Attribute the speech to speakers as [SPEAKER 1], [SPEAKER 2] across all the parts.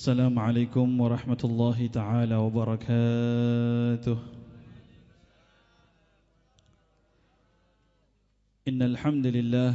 [SPEAKER 1] Assalamualaikum warahmatullahi ta'ala wabarakatuh. Innal hamdalillah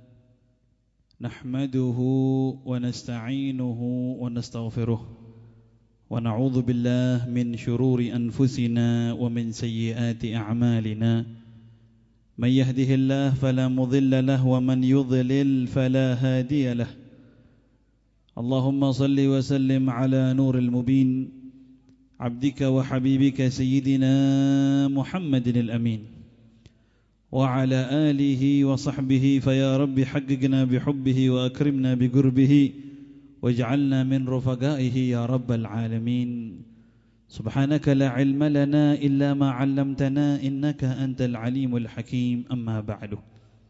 [SPEAKER 1] nahmaduhu wa nasta'inuhu wa nastaghfiruh wa na'udzu billahi min shururi anfusina wa min sayyiati a'malina. Man yahdihillahu fala mudilla lahu wa man yudlil fala hadiya lahu. اللهم صل وسلم على نور المبين عبدك وحبيبك سيدنا محمد الأمين وعلى آله وصحبه فيا رب حققنا بحبه وأكرمنا بقربه واجعلنا من رفقائه يا رب العالمين سبحانك لا علم لنا إلا ما علمتنا إنك أنت العليم الحكيم أما بعد.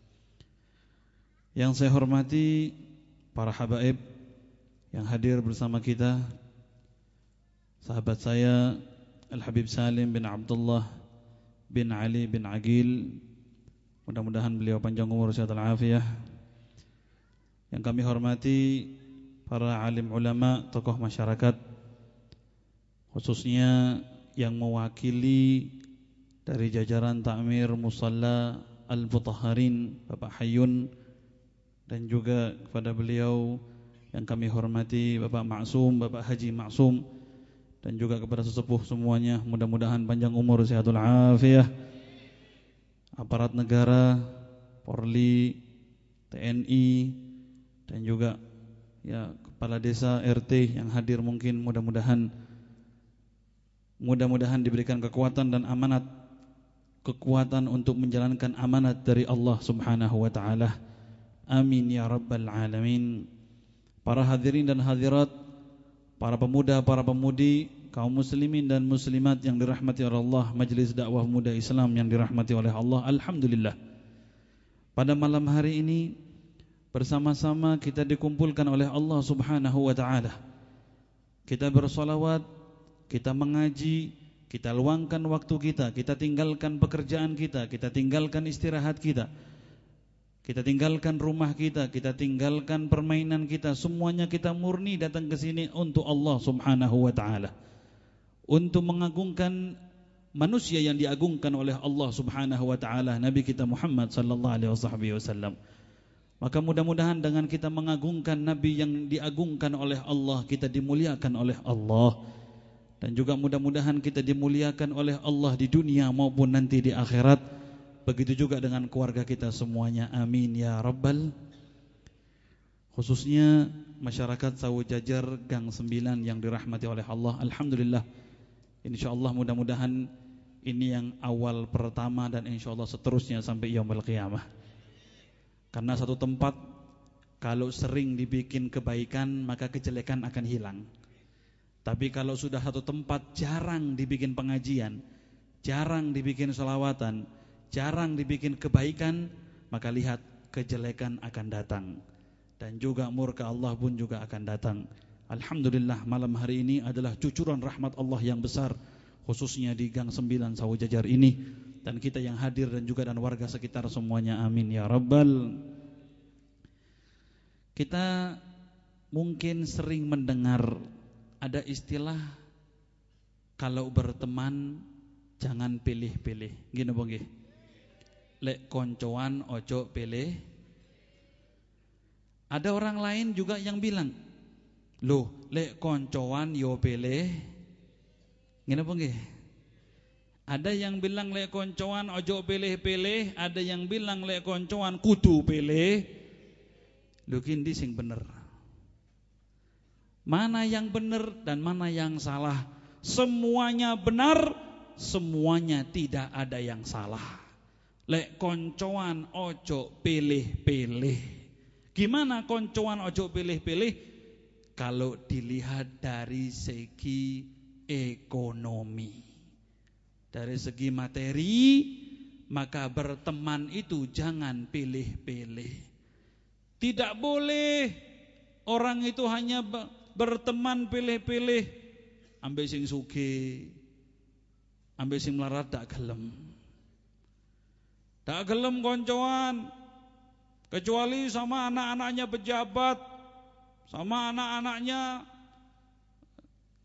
[SPEAKER 1] Yang saya hormati para habaib yang hadir bersama kita, sahabat saya Al-Habib Salim bin Abdullah bin Ali bin Agil, mudah-mudahan beliau panjang umur sehat walafiat. Yang kami hormati para alim ulama, tokoh masyarakat, khususnya yang mewakili dari jajaran Ta'mir Musalla Al-Mutahharin Bapak Hayyun, dan juga kepada beliau yang kami hormati Bapak Maksum, Bapak Haji Maksum, dan juga kepada sesepuh semuanya, mudah-mudahan panjang umur sehatul afiah. Aparat negara, Polri, TNI, dan juga ya kepala desa, RT yang hadir mungkin, mudah-mudahan diberikan kekuatan dan amanat, kekuatan untuk menjalankan amanat dari Allah Subhanahu wa taala. Amin ya rabbal alamin. Para hadirin dan hadirat, para pemuda, para pemudi, kaum muslimin dan muslimat yang dirahmati oleh Allah, Majelis Dakwah Muda Islam yang dirahmati oleh Allah, alhamdulillah. Pada malam hari ini bersama-sama kita dikumpulkan oleh Allah Subhanahu wa taala. Kita bersolawat, kita mengaji, kita luangkan waktu kita tinggalkan pekerjaan kita tinggalkan istirahat kita tinggalkan rumah kita tinggalkan permainan kita, semuanya kita murni datang ke sini untuk Allah Subhanahu wa taala, untuk mengagungkan manusia yang diagungkan oleh Allah Subhanahu wa taala, Nabi kita Muhammad sallallahu alaihi wasallam. Maka mudah-mudahan dengan kita mengagungkan Nabi yang diagungkan oleh Allah, kita dimuliakan oleh Allah, dan juga mudah-mudahan kita dimuliakan oleh Allah di dunia maupun nanti di akhirat. Begitu juga dengan keluarga kita semuanya, amin ya rabbal. Khususnya masyarakat Sawu Jajar Gang 9 yang dirahmati oleh Allah, alhamdulillah. InsyaAllah mudah-mudahan ini yang awal pertama, dan insyaAllah seterusnya sampai yaumul qiyamah. Karena satu tempat kalau sering dibikin kebaikan, maka kejelekan akan hilang. Tapi kalau sudah satu tempat jarang dibikin pengajian, jarang dibikin sholawatan, jarang dibikin kebaikan, maka lihat kejelekan akan datang, dan juga murka Allah pun juga akan datang. Alhamdulillah malam hari ini adalah cucuran rahmat Allah yang besar, khususnya di Gang 9 Sawu Jajar ini, dan kita yang hadir dan juga dan warga sekitar semuanya, amin ya rabbal. Kita mungkin sering mendengar ada istilah kalau berteman jangan pilih-pilih, gini bang. Lek koncoan ojo pilih. Ada orang lain juga yang bilang, loh lek koncoan yo pilih. Ngene apa nggih? Ada yang bilang lek koncoan ojo pilih-pilih, ada yang bilang lek koncoan kudu pilih. Lho kindi sing bener. Mana yang benar dan mana yang salah? Semuanya benar, semuanya tidak ada yang salah. Lek koncoan ojo pilih-pilih. Gimana koncoan ojo pilih-pilih? Kalau dilihat dari segi ekonomi, dari segi materi, maka berteman itu jangan pilih-pilih. Tidak boleh orang itu hanya berteman pilih-pilih, ambek sing sugih, ambek sing melarat dak gelem. Tak gelem koncoan, kecuali sama anak-anaknya pejabat, sama anak-anaknya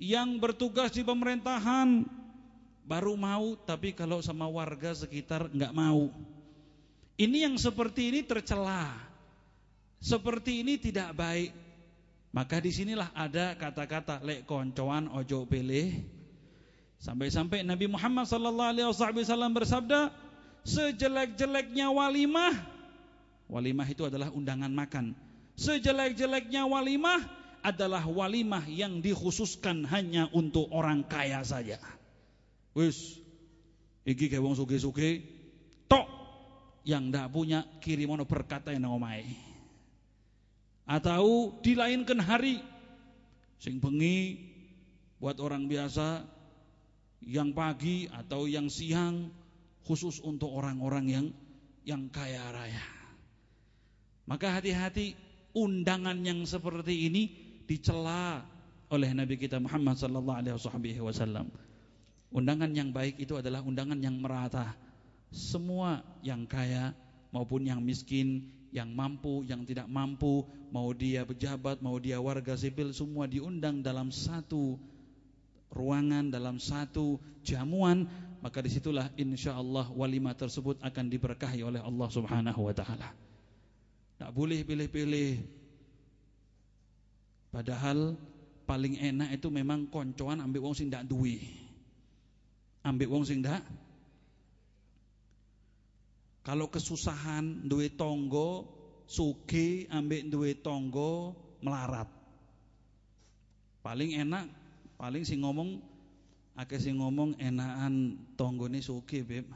[SPEAKER 1] yang bertugas di pemerintahan baru mau, tapi kalau sama warga sekitar enggak mau. Ini yang seperti ini tercela, seperti ini tidak baik. Maka disinilah ada kata-kata lek koncoan ojo pilih. Sampai-sampai Nabi Muhammad SAW bersabda, sejelek-jeleknya walimah, walimah itu adalah undangan makan, sejelek-jeleknya walimah adalah walimah yang dikhususkan hanya untuk orang kaya saja. Wis, iki kayak wong sugih-sugih, tok yang ndak punya kirimono berkata yang omahe. Atau dilainkan hari sing bengi buat orang biasa, yang pagi atau yang siang khusus untuk orang-orang yang kaya raya. Maka hati-hati, undangan yang seperti ini dicela oleh Nabi kita Muhammad SAW. Undangan yang baik itu adalah undangan yang merata. Semua yang kaya maupun yang miskin, yang mampu, yang tidak mampu, mau dia pejabat, mau dia warga sipil, semua diundang dalam satu ruangan, dalam satu jamuan. Maka disitulah insyaallah walimah tersebut akan diberkahi oleh Allah Subhanahu wa ta'ala. Tak boleh pilih-pilih. Padahal paling enak itu memang koncoan ambek wong sing ndak duwe. Ambek wong sing ndak. Kalau kesusahan duwe tonggo sugih ambek duwe tonggo melarat. Paling enak, paling sing ngomong akeh sing ngomong enakan tonggone sugih, Beb.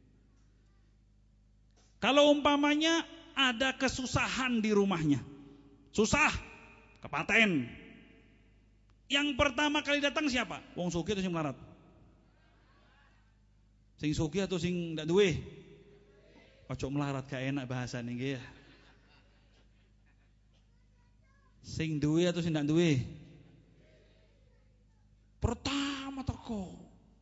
[SPEAKER 1] Kalau umpamanya ada kesusahan di rumahnya, susah, kepaten, yang pertama kali datang siapa? Wong sugih atau sing melarat? Sing sugih atau sing ndak duwe? Ojo melarat gak enak bahasane nggih ya. Sing duwe atau sing ndak duwe? Pertama teko.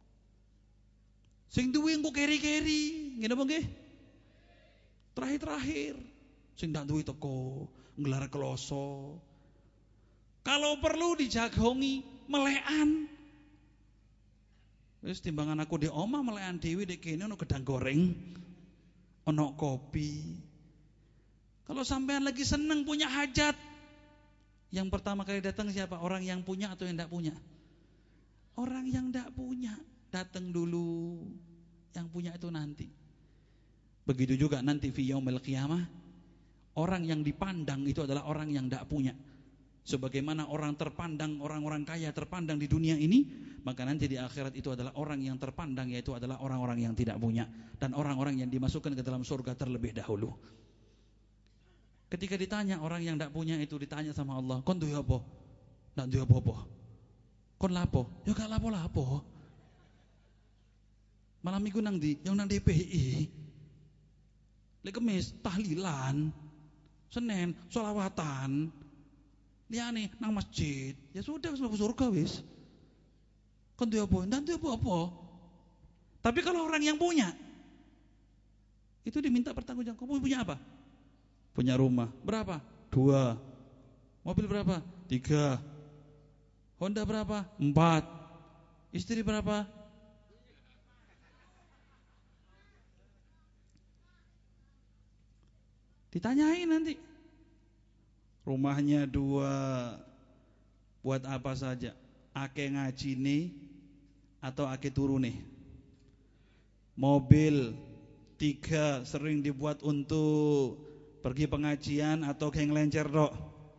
[SPEAKER 1] Sing duwe engko keri-keri, ngene apa nggih? Terakhir-terakhir. Sing ndak duwe teko, nggelar kloso. Kalau perlu dijagongi melekan. Wis timbangan aku di omah melekan dhewe nek kene ono gedang goreng, ono kopi. Kalau sampean lagi seneng punya hajat, yang pertama kali datang siapa? Orang yang punya atau yang tidak punya? Orang yang tidak punya datang dulu, yang punya itu nanti. Begitu juga nanti fi yaumil qiyamah, orang yang dipandang itu adalah orang yang tidak punya. Sebagaimana orang terpandang, orang-orang kaya terpandang di dunia ini, maka nanti di akhirat itu adalah orang yang terpandang, yaitu adalah orang-orang yang tidak punya, dan orang-orang yang dimasukkan ke dalam surga terlebih dahulu. Ketika ditanya orang yang tidak punya itu, ditanya sama Allah, kon duwe apa? Ndak duwe apa-apa. Kon lapo? Ya gak lapo-lapo. Malam minggu nang ndi? Yang nang DPI. Lek Kemis tahlilan, Senin sholawatan, liyane nang masjid. Ya sudah, wis mlebu surga wis. Kon duwe apa? Ndak duwe apa-apa. Tapi kalau orang yang punya, itu diminta pertanggungjawaban. Kamu punya apa? Punya rumah. Berapa? 2. Mobil berapa? 3. Honda berapa? 4. Istri berapa? Ditanyain nanti. Rumahnya 2. Buat apa saja? Ake ngaji nih atau ake turu nih? Mobil 3 sering dibuat untuk pergi pengajian atau kayak ngelencer dok?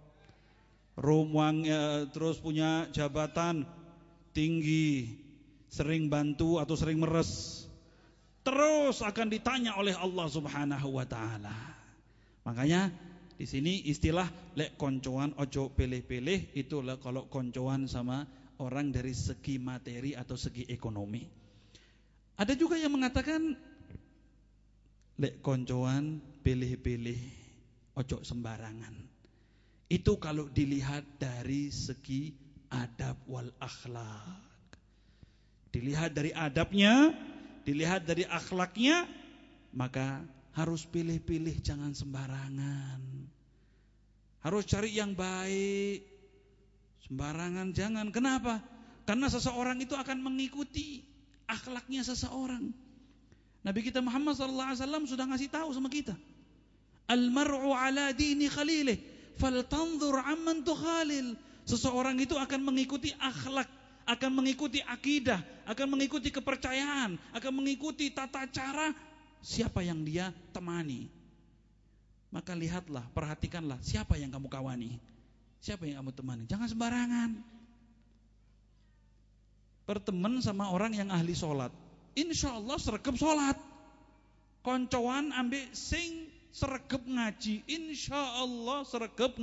[SPEAKER 1] Rumahnya terus punya jabatan tinggi, sering bantu atau sering meres? Terus akan ditanya oleh Allah Subhanahu wa taala. Makanya di sini istilah lek koncoan ojo pilih-pilih, itulah kalau koncoan sama orang dari segi materi atau segi ekonomi. Ada juga yang mengatakan lek koncoan pilih-pilih ojo sembarangan. Itu kalau dilihat dari segi adab wal akhlak. Dilihat dari adabnya, dilihat dari akhlaknya, maka harus pilih-pilih, jangan sembarangan. Harus cari yang baik. Sembarangan jangan. Kenapa? Karena seseorang itu akan mengikuti akhlaknya seseorang. Nabi kita Muhammad SAW sudah ngasih tahu sama kita. Al-mar'u ala dini khalilih, faltanzur amman tukhalil. Seseorang itu akan mengikuti akhlak, akan mengikuti akidah, akan mengikuti kepercayaan, akan mengikuti tata cara siapa yang dia temani. Maka lihatlah, perhatikanlah siapa yang kamu kawani, siapa yang kamu temani. Jangan sembarangan. Berteman sama orang yang ahli sholat, insya Allah sregep sholat. Koncoan ambek sing sregep ngaji, insya Allah sregep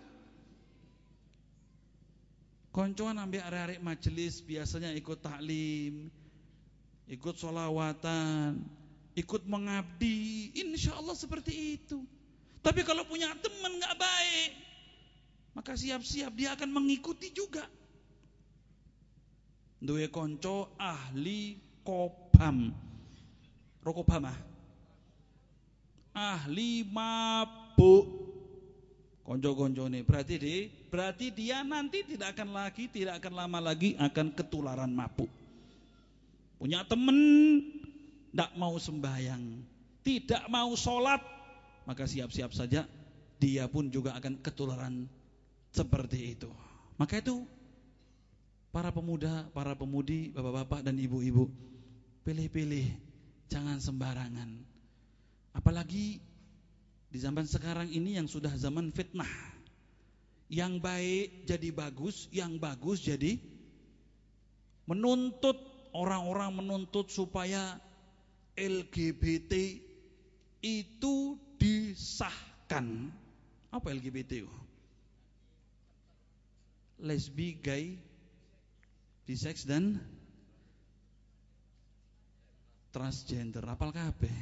[SPEAKER 1] koncoan ambek arek-arek majelis biasanya ikut taklim, ikut sholawatan, ikut mengabdi, insya Allah seperti itu. Tapi kalau punya teman gak baik, maka siap-siap dia akan mengikuti juga. Duwe konco ahli kobam, rokobam ahli mabuk, konco-konco ini berarti dia nanti tidak akan lama lagi akan ketularan mabuk. Punya teman tidak mau sembahyang, tidak mau sholat, maka siap-siap saja dia pun juga akan ketularan seperti itu. Maka itu para pemuda, para pemudi, bapak-bapak dan ibu-ibu, pilih-pilih, jangan sembarangan. Apalagi di zaman sekarang ini yang sudah zaman fitnah. Yang baik jadi bagus, yang bagus jadi menuntut, orang-orang menuntut supaya LGBT itu disahkan. Apa LGBT? Lesbi, gay, bisex dan transgender. Apal kabeh.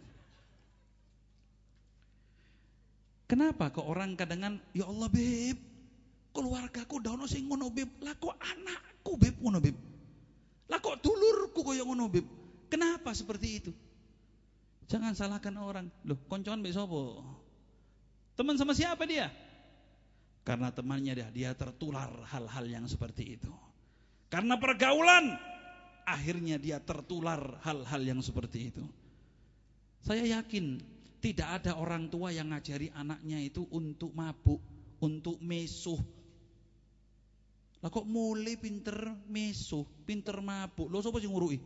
[SPEAKER 1] Kenapa kok orang kadang ya Allah beb, keluargaku ndak ono sing ngono beb, lah kok anakku beb ngono beb, lah kok dulurku koyo ngono beb. Kenapa seperti itu? Jangan salahkan orang. Loh, koncoan mbek sapa? Teman sama siapa dia? Karena temannya dia tertular hal-hal yang seperti itu. Karena pergaulan, akhirnya dia tertular hal-hal yang seperti itu. Saya yakin tidak ada orang tua yang ngajari anaknya itu untuk mabuk, untuk mesuh. Lah kok mulai pinter mesuh, pinter mabuk? Lho sapa sing ngurui?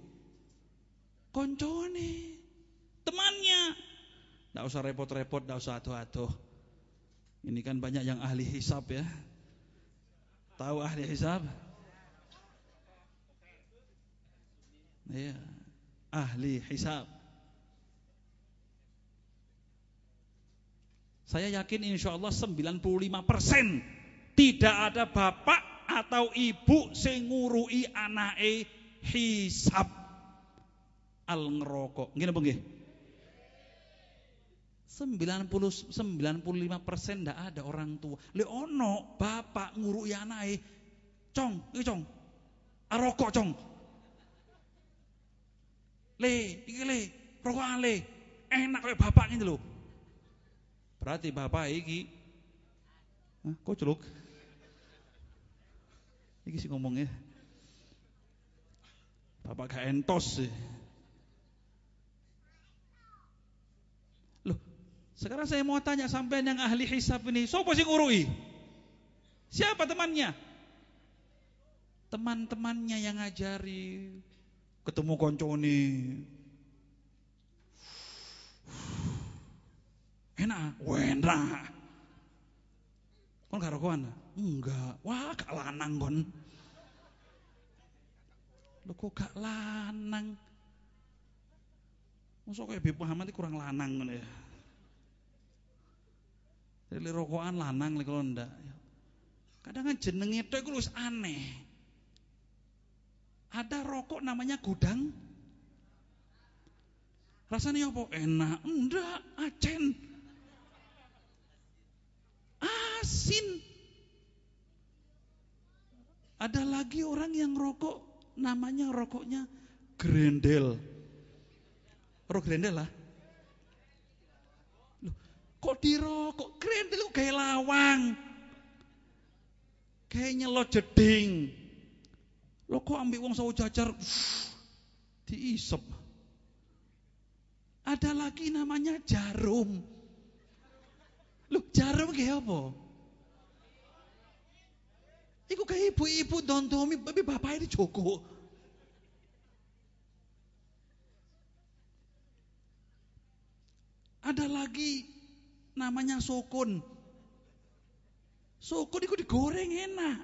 [SPEAKER 1] Koncone, temannya. Nggak usah repot-repot, nggak usah aduh-aduh. Ini kan banyak yang ahli hisab ya. Tahu ahli hisab? Iya, ahli hisab. Saya yakin insya Allah 95% tidak ada bapak atau ibu sing ngurui anake hisab al ngerokok. Ngene apa nggih? 95% ndak ada orang tua. Le ono bapak ngurui anake, "Cong, iki cong. Arokok, cong." Le, iki le, rokokan le. Enak kayak bapak ngene lho. Berarti bapak iki kok celuk? Iki sih ngomongnya. Bapak gak entos sih. Loh, sekarang saya mau tanya sampean yang ahli hisab ini, siapa sih ngurui? Siapa temannya? Teman-temannya yang ngajari. Ketemu koncone. Enak, enak. Kon gak rokokan? Enggak. Wah, gak lanang kon. Loh kok gak lanang? Mosok kayak Habib Muhammad itu kurang lanang ngono ya. Dari rokokan lanang lek kalau ndak. Kadang kan jenenge tok iku wis aneh. Ada rokok namanya gudang. Rasanya apa? Enak. Enggak, acen. Asin. Ada lagi orang yang rokok namanya rokoknya grendel. Rokok grendel lah. Loh, kok dirokok grendel kok kayak lawang. Kayak nyelot jeding. Lo kok ambil wong sawo jajar diisep. Ada lagi namanya jarum. Loh, jarum kayak apa? Iku kayak ibu-ibu dondomi, tapi bapaknya di Joko. Ada lagi namanya sokun. Sokun itu digoreng enak.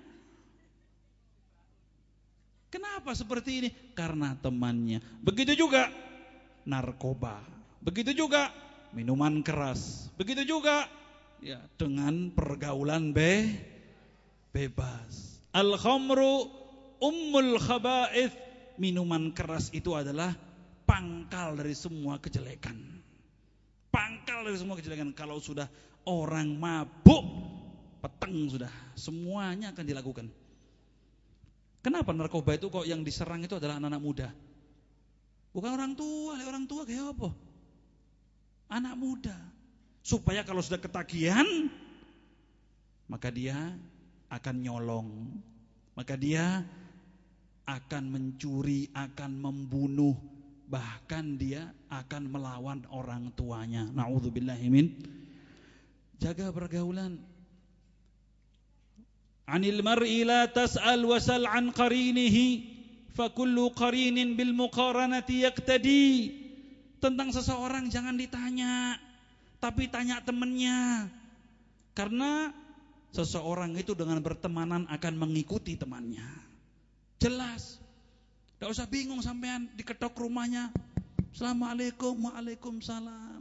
[SPEAKER 1] Kenapa seperti ini? Karena temannya. Begitu juga narkoba. Begitu juga minuman keras. Begitu juga ya dengan pergaulan bebas. Al-khamru ummul khaba'ith. Minuman keras itu adalah pangkal dari semua kejelekan. Pangkal dari semua kejelekan. Kalau sudah orang mabuk, peteng sudah. Semuanya akan dilakukan. Kenapa narkoba itu kok yang diserang itu adalah anak-anak muda? Bukan orang tua. Orang tua kayak apa? Anak muda. Supaya kalau sudah ketagihan, maka dia akan nyolong. Maka dia akan mencuri, akan membunuh. Bahkan dia akan melawan orang tuanya. Na'udzubillahi min. Jaga pergaulan. Anil mar'i la tas'al wasal an qarinihi fa kullu qarinin bil muqaranati yaqtadi. Tentang seseorang jangan ditanya, tapi tanya temannya. Karena seseorang itu dengan bertemanan akan mengikuti temannya. Jelas. Tidak usah bingung sampean diketok rumahnya. Assalamualaikum, waalaikumsalam.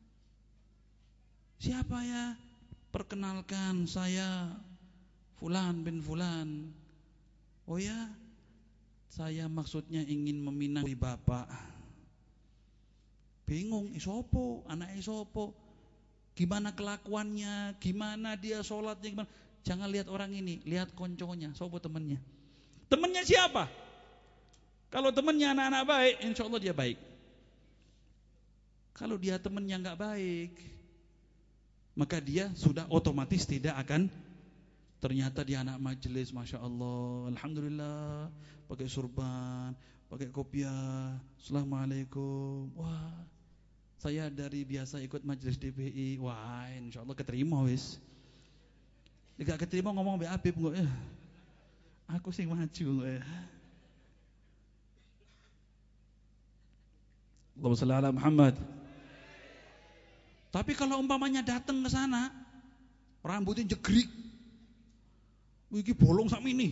[SPEAKER 1] Siapa ya? Perkenalkan, saya Fulan bin Fulan. Oh ya, saya maksudnya ingin meminang bapak. Bingung, isopo, anak isopo. Gimana kelakuannya, gimana dia sholatnya, gimana. Jangan lihat orang ini, lihat konconya, sopo temannya. Temannya siapa? Kalau temannya anak-anak baik, insya Allah dia baik. Kalau dia temannya nggak baik, maka dia sudah otomatis tidak akan. Ternyata dia anak majelis, masya Allah, alhamdulillah, pakai surban, pakai kopiah, assalamualaikum. Wah, saya dari biasa ikut majelis DPI, wah, insya Allah keterima wis. Tidak keterima ngomong be Habib kok ya. Aku sing maju kok ya. Allahumma shalli ala Muhammad. Tapi kalau umpamanya datang ke sana, rambutnya jegrik, iki bolong sak mini.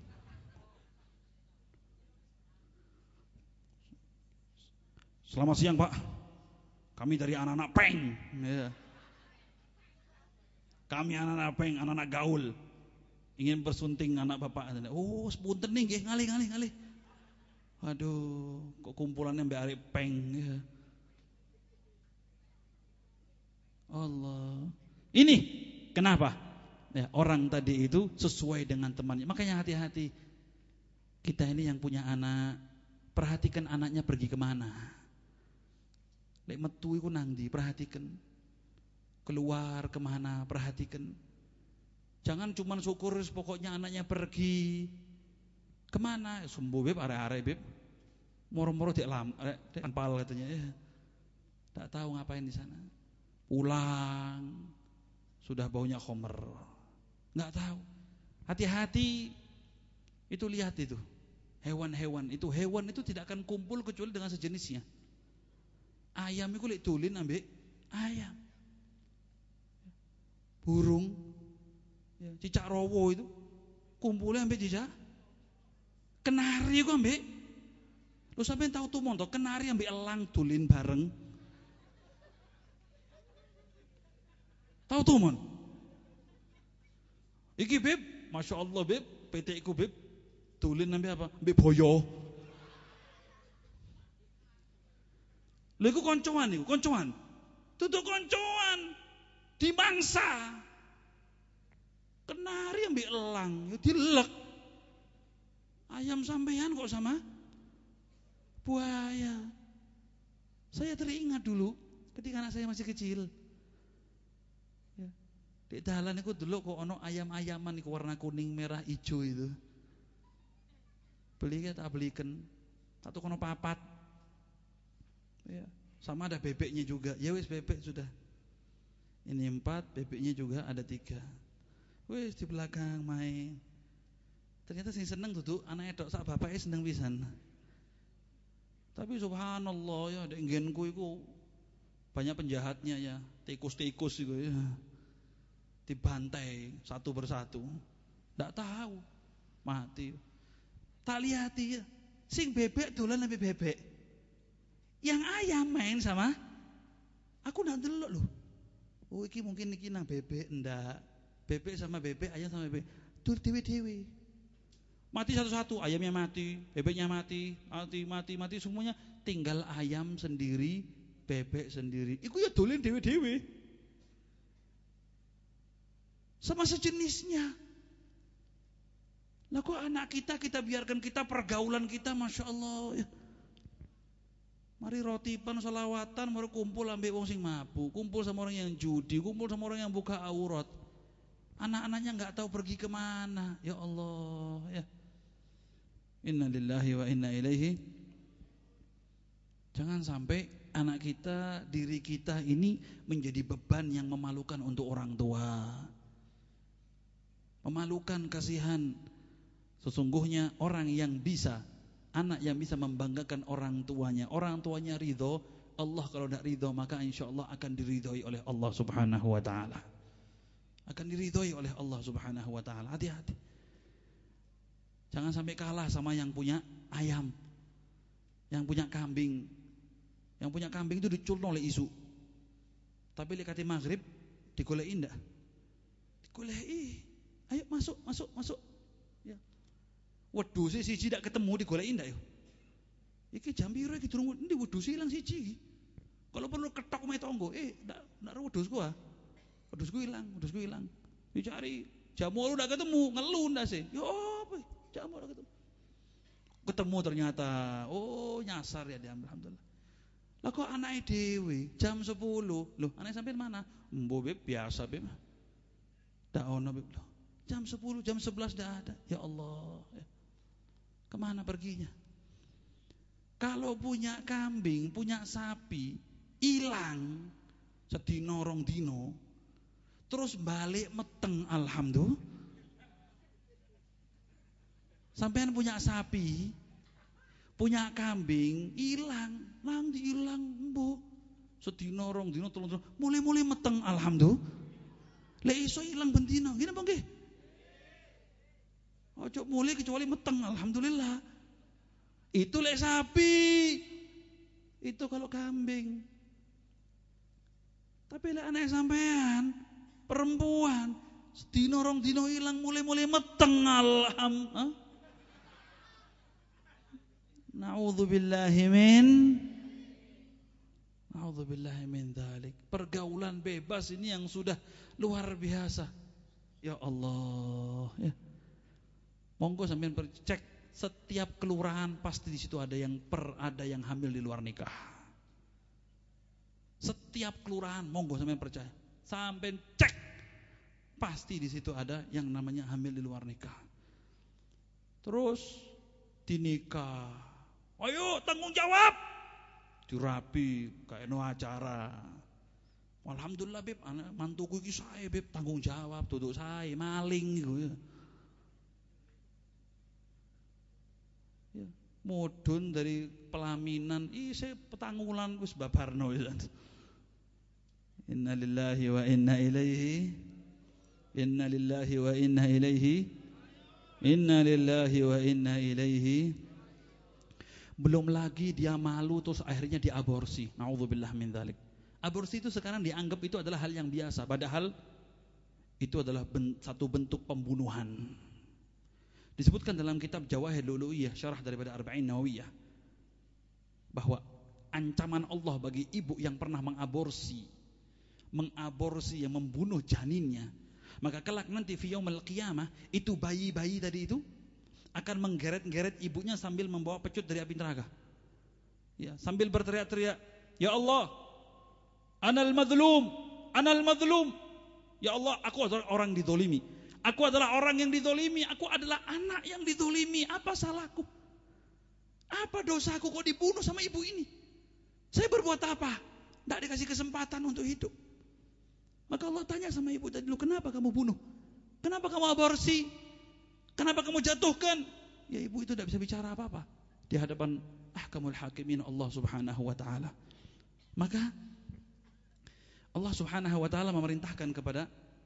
[SPEAKER 1] Selamat siang Pak, kami dari anak-anak peng. Ya. Kami anak-anak peng, anak-anak gaul, ingin bersunting anak bapak. Oh, sepunten nih, ngalih. Aduh, kok kumpulannya mbak Arif peng ya. Allah. Ini kenapa? Ya, orang tadi itu sesuai dengan temannya. Makanya hati-hati. Kita ini yang punya anak, perhatikan anaknya pergi kemana. Lek metu iku nang ndi, perhatikan. Keluar kemana, perhatikan. Jangan cuma syukur pokoknya anaknya pergi. Kemana? Sumbu beb, are-are beb. Moro-moro di ampal katanya ya. Tak tahu ngapain di sana. Pulang sudah baunya khomer. Enggak tahu. Hati-hati. Itu lihat itu. Hewan-hewan itu tidak akan kumpul kecuali dengan sejenisnya. Ayam itu lek tulin ambek ayam. Burung cicak rowo itu kumpulnya ambek cicak. Kenari itu ambek. Lu sampean tahu tuh monto kenari ambek elang tulin bareng. Tahu tuh mon. Iki beb, masya Allah beb, PT iku beb, tulin ambek apa? Ambek boyo. Lha iku koncoan. Tutuk koncoan. Dimangsa. Kenari ambek elang, yo dilek. Ayam sampean kok sama buaya. Saya teringat dulu ketika anak saya masih kecil. Ya. Di dalan iku dulu kok ono ayam-ayaman iku warna kuning, merah, hijau itu. Beli tak belikan. Satu kono papat. Ya, sama ada bebeknya juga. Ya wis bebek sudah. Ini 4, bebeknya juga ada 3. Wis di belakang main. Ternyata sing seneng duduk anak edok sak bapake seneng pisan. Tapi subhanallah ya ndek nggenku iku banyak penjahatnya ya, tikus-tikus iku ya. Dibantai satu persatu. Ndak tahu, mati. Tak lihati ya. Sing bebek dolan sampe bebek. Yang ayam main sama aku ndak delok lho. Oh iki mungkin iki nang bebek ndak. Bebek sama bebek, ayam sama bebek. Dur dewe-dewe. Mati satu-satu, ayamnya mati, bebeknya mati, mati semuanya. Tinggal ayam sendiri, bebek sendiri. Iku ya dolen dewe-dewe. Sama sejenisnya. Lah kok anak kita biarkan kita pergaulan kita, Masya Allah ya. Mari rotipan, salawatan, mari kumpul ambek wong sing mabuk, kumpul sama orang yang judi, kumpul sama orang yang buka aurat. Anak-anaknya enggak tahu pergi kemana. Ya Allah ya. Inna lillahi wa inna ilaihi. Jangan sampai anak kita, diri kita ini menjadi beban yang memalukan untuk orang tua. Memalukan, kasihan. Sesungguhnya orang yang bisa, anak yang bisa membanggakan orang tuanya ridho. Allah kalau tidak ridho maka insya Allah akan diridhoi oleh Allah subhanahu wa ta'ala. Akan diridhoi oleh Allah subhanahu wa ta'ala. Hati-hati. Jangan sampai kalah sama yang punya ayam, yang punya kambing. Yang punya kambing itu diculno oleh isu. Tapi lekati maghrib digoleki ndak? Digoleki. Ayo masuk. Ya. Wedhuse siji ndak ketemu digoleki ndak yo? Iki jam piro iki durung endi wedhus ilang siji iki. Kalau perlu ketok omahe tangga, ndak wedhusku ah. Wedhusku ilang. Dicari jam 8 ndak ketemu, ngeluh ndak sih. Yo apa? Jam 8 ketemu. Ketemu ternyata. Oh, nyasar ya dia, alhamdulillah. Lah kok anake dhewe jam 10. Loh, anake sampean mana? Mbok Beb biasa Beb. Ndak ono Beb. Jam 10, jam 11 ndak ada. Ya Allah. Ya. Kemana perginya? Kalau punya kambing, punya sapi, hilang sedino rong dino, terus balik meteng, alhamdulillah. Sampean punya sapi, punya kambing, hilang, nang diilang, mbok. Sedino rong dino telung dino, mulai meteng, alhamdulillah. Lek iso hilang bendino, gini apa nggih? Ojo mulai kecuali meteng, alhamdulillah. Itu lek sapi. Itu kalau kambing. Tapi lek anak sampean perempuan, sedino rong dino hilang, mulai meteng, alhamdulillah. Na'udzubillahi min dzalik. Pergaulan bebas ini yang sudah luar biasa. Ya Allah, ya. Monggo sampean cek setiap kelurahan pasti di situ ada yang hamil di luar nikah. Setiap kelurahan monggo sampean percaya. Sampean cek pasti di situ ada yang namanya hamil di luar nikah. Terus dinikah. Ayo tanggung jawab. Dirapi kayak no acara. Alhamdulillah Beb, anak mantuku iki sae Beb, tanggung jawab, duduk sae, maling gitu ya. Ya, mudun dari pelaminan, saya petanggulan wis babarno ya. Inna lillahi wa inna ilaihi. Inna lillahi wa inna ilaihi. Inna lillahi wa inna ilaihi. Belum lagi dia malu terus akhirnya diaborsi. Na'udzubillah min dzalik. Aborsi itu sekarang dianggap itu adalah hal yang biasa, padahal itu adalah satu bentuk pembunuhan. Disebutkan dalam kitab Jawahir Lu'lu'iyah, syarah daripada Arba'in Nawawiyah, bahwa ancaman Allah bagi ibu yang pernah mengaborsi, yang membunuh janinnya, maka kelak nanti fi yaumil qiyamah itu bayi-bayi tadi itu akan menggeret-geret ibunya sambil membawa pecut dari api neraka. Ya, sambil berteriak-teriak, "Ya Allah, anal madlum, anal madlum." Ya Allah, aku adalah orang dizalimi. Aku adalah orang yang dizalimi, aku adalah anak yang dizalimi. Apa salahku? Apa dosaku kok dibunuh sama ibu ini? Saya berbuat apa? Tidak dikasih kesempatan untuk hidup. Maka Allah tanya sama ibu tadi, lu kenapa kamu bunuh? Kenapa kamu aborsi? Kenapa kamu jatuhkan? Ya ibu itu tidak bisa bicara apa-apa di hadapan ahkamul hakimin Allah subhanahu wa ta'ala. Maka Allah subhanahu wa ta'ala memerintahkan kepada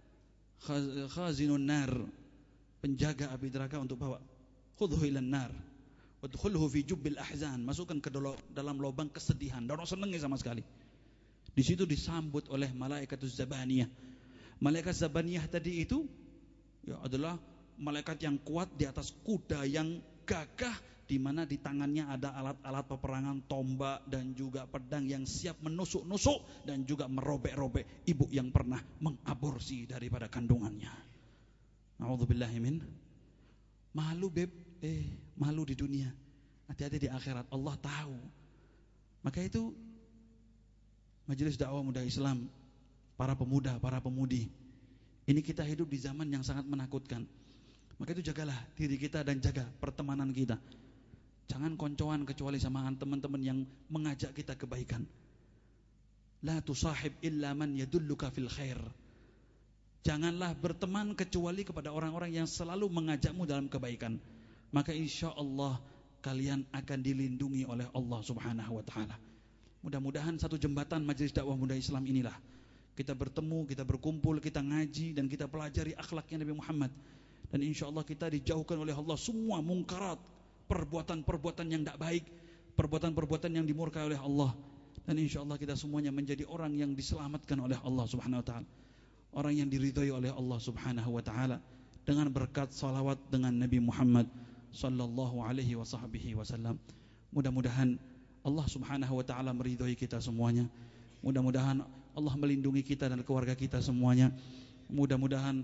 [SPEAKER 1] khazinun nar, penjaga api neraka, untuk bawa khudhu ilan nar wadkhulhu fi jubbil ahzan, masukkan ke dalam lubang kesedihan. Dan orang senangnya sama sekali. Di situ disambut oleh malaikat Zabaniyah. Malaikat Zabaniyah tadi itu ya adalah malaikat yang kuat di atas kuda yang gagah, di mana di tangannya ada alat-alat peperangan, tombak dan juga pedang yang siap menusuk-nusuk dan juga merobek-robek ibu yang pernah mengaborsi daripada kandungannya. Na'udzubillahi min. Malu beb, malu di dunia, hati-hati di akhirat. Allah tahu. Maka itu Majelis Dakwah Muda Islam, para pemuda, para pemudi, ini kita hidup di zaman yang sangat menakutkan. Maka itu jagalah diri kita dan jaga pertemanan kita. Jangan koncoan kecuali sama teman-teman yang mengajak kita kebaikan. La tusahib illa man yadulluka fil khair. Janganlah berteman kecuali kepada orang-orang yang selalu mengajakmu dalam kebaikan. Maka insya Allah kalian akan dilindungi oleh Allah subhanahu wa ta'ala. Mudah-mudahan satu jembatan Majelis Dakwah Muda Islam inilah kita bertemu, kita berkumpul, kita ngaji, dan kita pelajari akhlaknya Nabi Muhammad. Dan insya Allah kita dijauhkan oleh Allah semua mungkarat, perbuatan-perbuatan yang tidak baik, perbuatan-perbuatan yang dimurkai oleh Allah. Dan insya Allah kita semuanya menjadi orang yang diselamatkan oleh Allah subhanahu wa ta'ala, orang yang diridhai oleh Allah subhanahu wa ta'ala, dengan berkat salawat dengan Nabi Muhammad sallallahu alaihi wasallam. Mudah-mudahan Allah subhanahu wa ta'ala meridhai kita semuanya. Mudah-mudahan Allah melindungi kita dan keluarga kita semuanya. Mudah-mudahan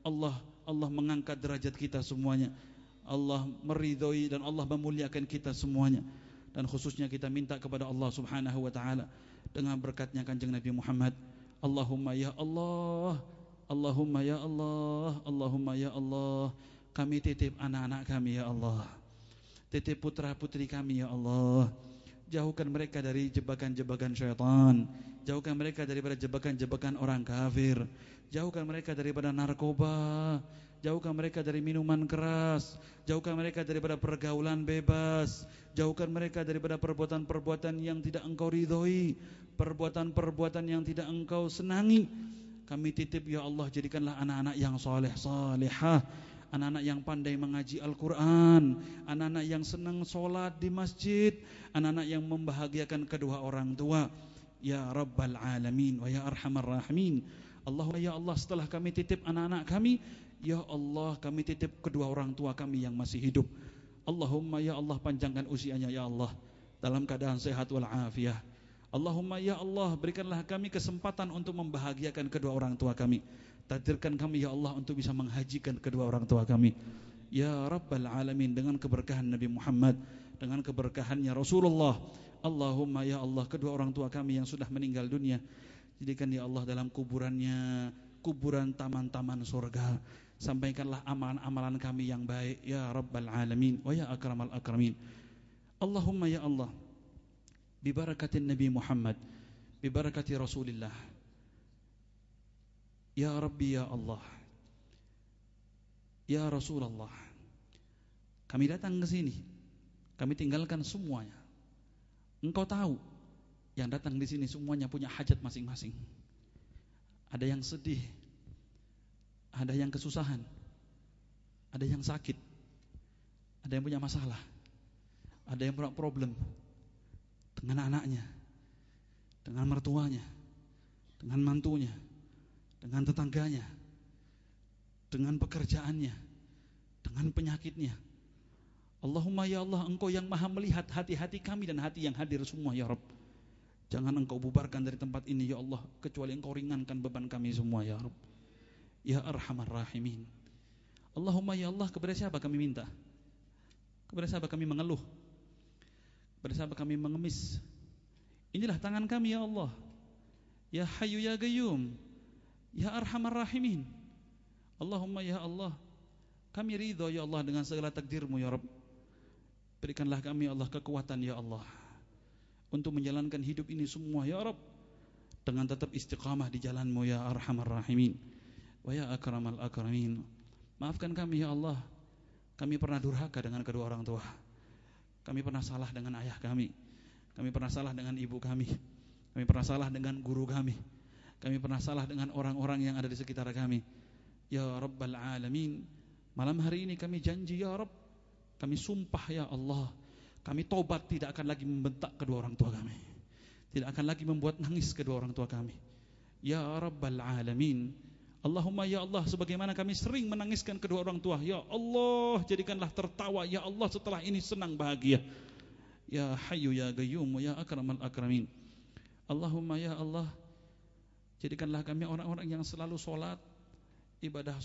[SPEAKER 1] Allah mengangkat derajat kita semuanya. Allah meridhai dan Allah memuliakan kita semuanya. Dan khususnya kita minta kepada Allah subhanahu wa ta'ala dengan berkatnya Kanjeng Nabi Muhammad. Allahumma ya Allah, Allahumma ya Allah, Allahumma ya Allah. Kami titip anak-anak kami ya Allah, titip putra-putri kami ya Allah. Jauhkan mereka dari jebakan-jebakan syaitan. Jauhkan mereka daripada jebakan-jebakan orang kafir. Jauhkan mereka daripada narkoba. Jauhkan mereka dari minuman keras. Jauhkan mereka daripada pergaulan bebas. Jauhkan mereka daripada perbuatan-perbuatan yang tidak engkau ridhoi, perbuatan-perbuatan yang tidak engkau senangi. Kami titip ya Allah, jadikanlah anak-anak yang soleh salihah, anak-anak yang pandai mengaji Al-Quran, anak-anak yang senang sholat di masjid, anak-anak yang membahagiakan kedua orang tua. Ya Rabbal Alamin wa ya Arhamar Rahimin. Allahumma ya Allah, setelah kami titip anak-anak kami, ya Allah kami titip kedua orang tua kami yang masih hidup. Allahumma ya Allah, panjangkan usianya ya Allah dalam keadaan sehat walafiat. Allahumma ya Allah, berikanlah kami kesempatan untuk membahagiakan kedua orang tua kami. Takdirkan kami ya Allah untuk bisa menghajikan kedua orang tua kami. Ya Rabbal Alamin, dengan keberkahan Nabi Muhammad, dengan keberkahannya Rasulullah. Allahumma ya Allah, kedua orang tua kami yang sudah meninggal dunia, jadikan ya Allah dalam kuburannya kuburan taman-taman surga. Sampaikanlah amalan-amalan kami yang baik ya Rabbal Alamin wa ya Akramal Akramin. Allahumma ya Allah, bibarakatin Nabi Muhammad, bibarakati Rasulillah. Ya Rabbi ya Allah, ya Rasulullah, kami datang ke sini, kami tinggalkan semuanya. Engkau tahu, yang datang di sini semuanya punya hajat masing-masing. Ada yang sedih, ada yang kesusahan, ada yang sakit, ada yang punya masalah, ada yang punya problem dengan anaknya, dengan mertuanya, dengan mantunya, dengan tetangganya, dengan pekerjaannya, dengan penyakitnya. Allahumma ya Allah, Engkau yang maha melihat hati-hati kami dan hati yang hadir semua ya Rabb. Jangan Engkau bubarkan dari tempat ini ya Allah, kecuali Engkau ringankan beban kami semua ya Rabb. Ya Arhamar Rahimin. Allahumma ya Allah, kepada siapa kami minta? Kepada siapa kami mengeluh? Kepada siapa kami mengemis? Inilah tangan kami ya Allah. Ya Hayyu ya Qayyum, ya Arhamar Rahimin. Allahumma ya Allah, kami ridho ya Allah dengan segala takdirmu ya Rabb. Berikanlah kami Allah kekuatan ya Allah untuk menjalankan hidup ini semua ya Rabb, dengan tetap istiqamah di jalan-Mu ya Arhamar Rahimin wa ya Akramal Akramin. Maafkan kami ya Allah, kami pernah durhaka dengan kedua orang tua, kami pernah salah dengan ayah kami pernah salah dengan ibu kami pernah salah dengan guru kami pernah salah dengan orang-orang yang ada di sekitar kami ya Rabbal Alamin. Malam hari ini kami janji ya Rabb, kami sumpah ya Allah, kami tobat tidak akan lagi membentak kedua orang tua kami, tidak akan lagi membuat nangis kedua orang tua kami ya Rabbal Alamin. Allahumma ya Allah, sebagaimana kami sering menangiskan kedua orang tua, ya Allah jadikanlah tertawa ya Allah setelah ini senang bahagia ya Hayyu ya Qayyum ya Akramal Akramin. Allahumma ya Allah, jadikanlah kami orang-orang yang selalu sholat, ibadah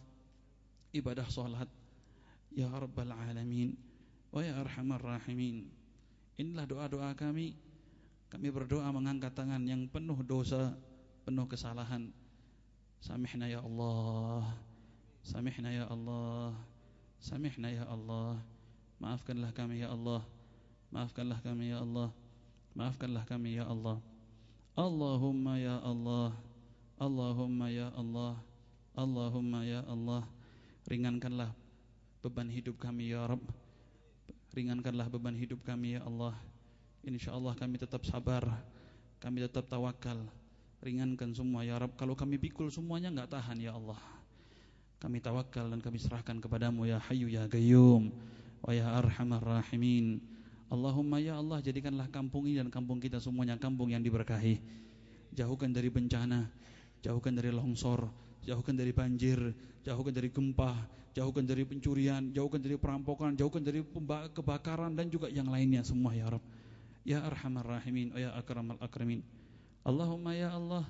[SPEAKER 1] sholat ya Rabbal Alamin wa ya Arhamar Rahimin. Inilah doa-doa kami berdoa mengangkat tangan yang penuh dosa, penuh kesalahan. Samihna ya Allah, samihna ya Allah, samihna ya Allah. Maafkanlah kami ya Allah, maafkanlah kami ya Allah, maafkanlah kami ya Allah. Allahumma ya Allah, Allahumma ya Allah, Allahumma ya Allah. Ringankanlah beban hidup kami ya Rabb, ringankanlah beban hidup kami ya Allah. InsyaAllah kami tetap sabar, kami tetap tawakal. Ringankan semua ya Rabb. Kalau kami pikul semuanya enggak tahan ya Allah. Kami tawakal dan kami serahkan kepadamu ya Hayyu ya Qayyum wa ya Arhamar Rahimin. Allahumma ya Allah, jadikanlah kampung ini dan kampung kita semuanya kampung yang diberkahi. Jauhkan dari bencana, jauhkan dari longsor, jauhkan dari banjir, jauhkan dari gempa, jauhkan dari pencurian, jauhkan dari perampokan, jauhkan dari kebakaran dan juga yang lainnya semua ya Rabb. Ya Arhamar Rahimin, ya Akramal Akramin. Allahumma ya Allah,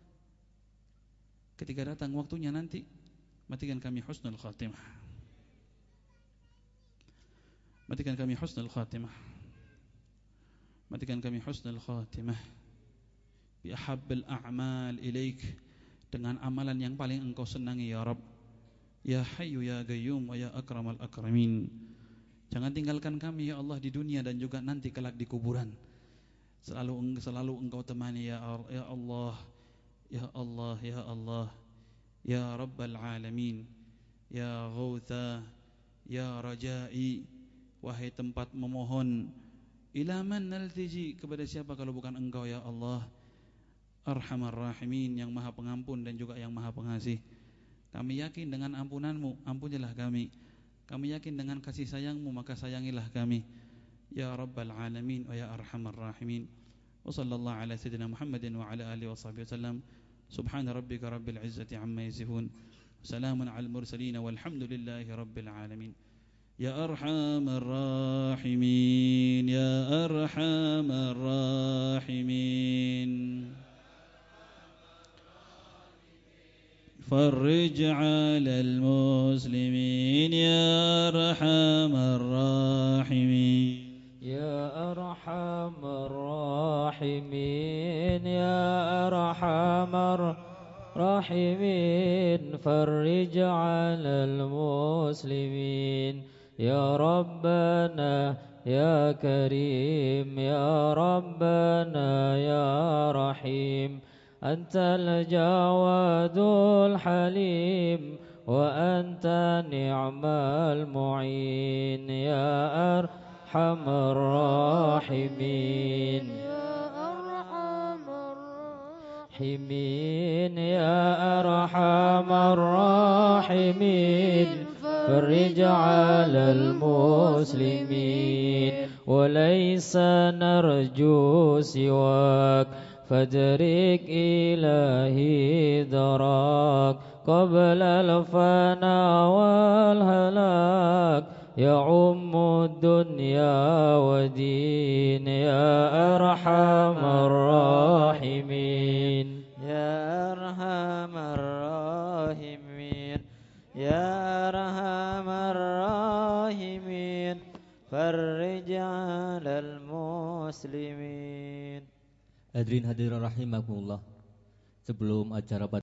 [SPEAKER 1] ketika datang waktunya nanti, matikan kami husnul khatimah. Matikan kami husnul khatimah. Matikan kami husnul khatimah. Bi ahabbil a'mal ilaik, dengan amalan yang paling engkau senangi ya Rabb. Ya Hayyu ya Qayyum wa ya Akramal Akramin. Jangan tinggalkan kami ya Allah di dunia dan juga nanti kelak di kuburan. Selalu engkau temani ya Allah, ya Allah, ya Allah, ya Rabbal Alamin, ya Ghautha, ya Rajai. Wahai tempat memohon, ila man naltiji, kepada siapa kalau bukan engkau ya Allah. Arhamar Rahimin, yang maha pengampun dan juga yang maha pengasih. Kami yakin dengan ampunanmu, ampunilah kami. Kami yakin dengan kasih sayangmu, maka sayangilah kami. Ya Rabbal Alamin wa ya Arhamar Rahimin. Wa sallallahu ala sayyidina Muhammadin wa ala alihi wa sahbihi wasallam. Subhana rabbika rabbil izzati amma yasifun. Salamun alal mursalin walhamdulillahi rabbil alamin. Ya Arhamar Rahimin, ya Arhamar Rahimin. فرج على المسلمين يا أرحم الراحمين
[SPEAKER 2] يا أرحم الراحمين يا أرحم الراحمين فرج على المسلمين يا ربنا يا كريم يا ربنا يا رحيم أنت الجواد الحليم وأنت نعم المعين يا أرحم الراحمين يا أرحم الراحمين يا أرحم الراحمين فرج على المسلمين وليس نرجو سواك فادرك إلهي دراك قبل الفناء والهلاك يعم الدنيا ودين يا أرحم الراحمين يا أرحم الراحمين يا أرحم الراحمين فرج على المسلمين.
[SPEAKER 3] Hadirin hadirat rahimakumullah. Sebelum acara